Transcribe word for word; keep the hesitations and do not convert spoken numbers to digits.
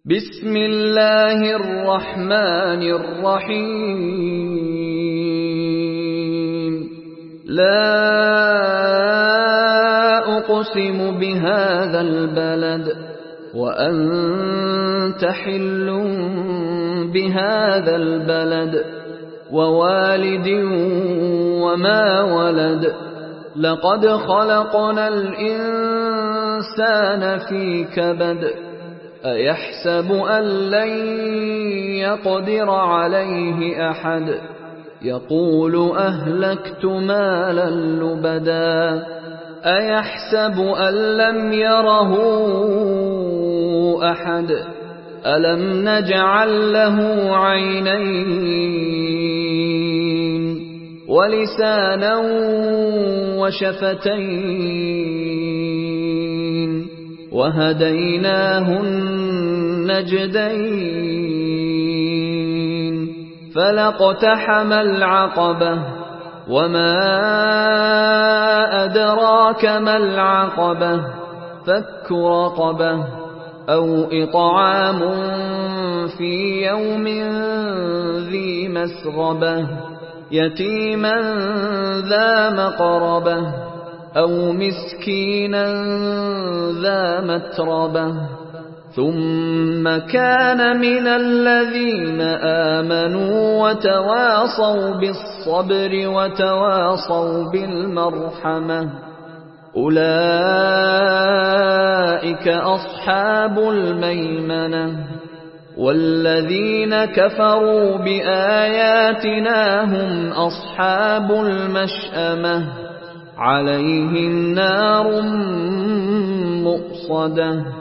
بسم الله الرحمن الرحيم لا أقسم بهذا البلد وأنت حل بهذا البلد ووالد وما ولد لقد خلقنا الإنسان في كبد أيحسب أن لن يقدر عليه أحد يقول أهلكت مالا لبدا أيحسب أن لم يره أحد ألم نجعل له عينين ولسانا وشفتين وهديناه النجدين فلاقتحم العقبة وما أدراك ما العقبة فك رقبة أو إطعام في يوم ذي مسغبة يتيما ذا مقربة أو مسكينا ذا متربة ثم كان من الذين آمنوا وتواصوا بالصبر وتواصوا بالمرحمة أولئك أصحاب الميمنة والذين كفروا بآياتنا هم أصحاب المشأمة عليهم نار مؤصدة